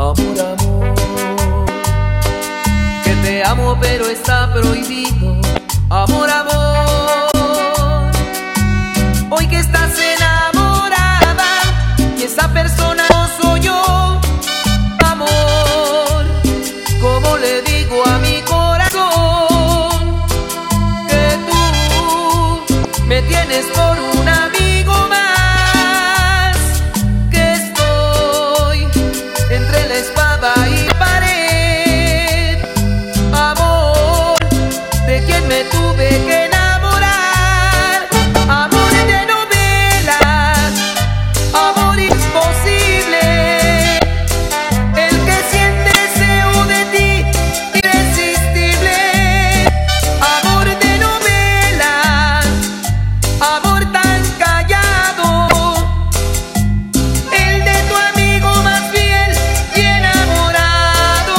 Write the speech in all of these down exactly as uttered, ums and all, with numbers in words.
amor, amor. Que te amo pero está prohibido, amor, amor. Hoy que estás enamorada y esa persona no soy yo, amor, ¿cómo le digo a mi corazón que tú me tienes por un amigo más? Que estoy entre la espada y la pared, amor, de quien me tuve que enamorar, amor de novelas, amor imposible, el que siente deseo de ti, irresistible, amor de novelas, amor tan callado, el de tu amigo más fiel y enamorado.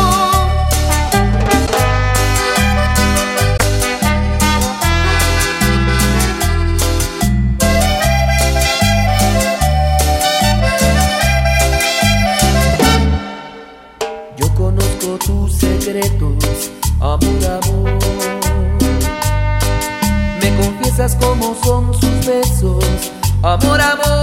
Yo conozco tus secretos, amor, amor. Me confiesas cómo son sus besos, amor, amor.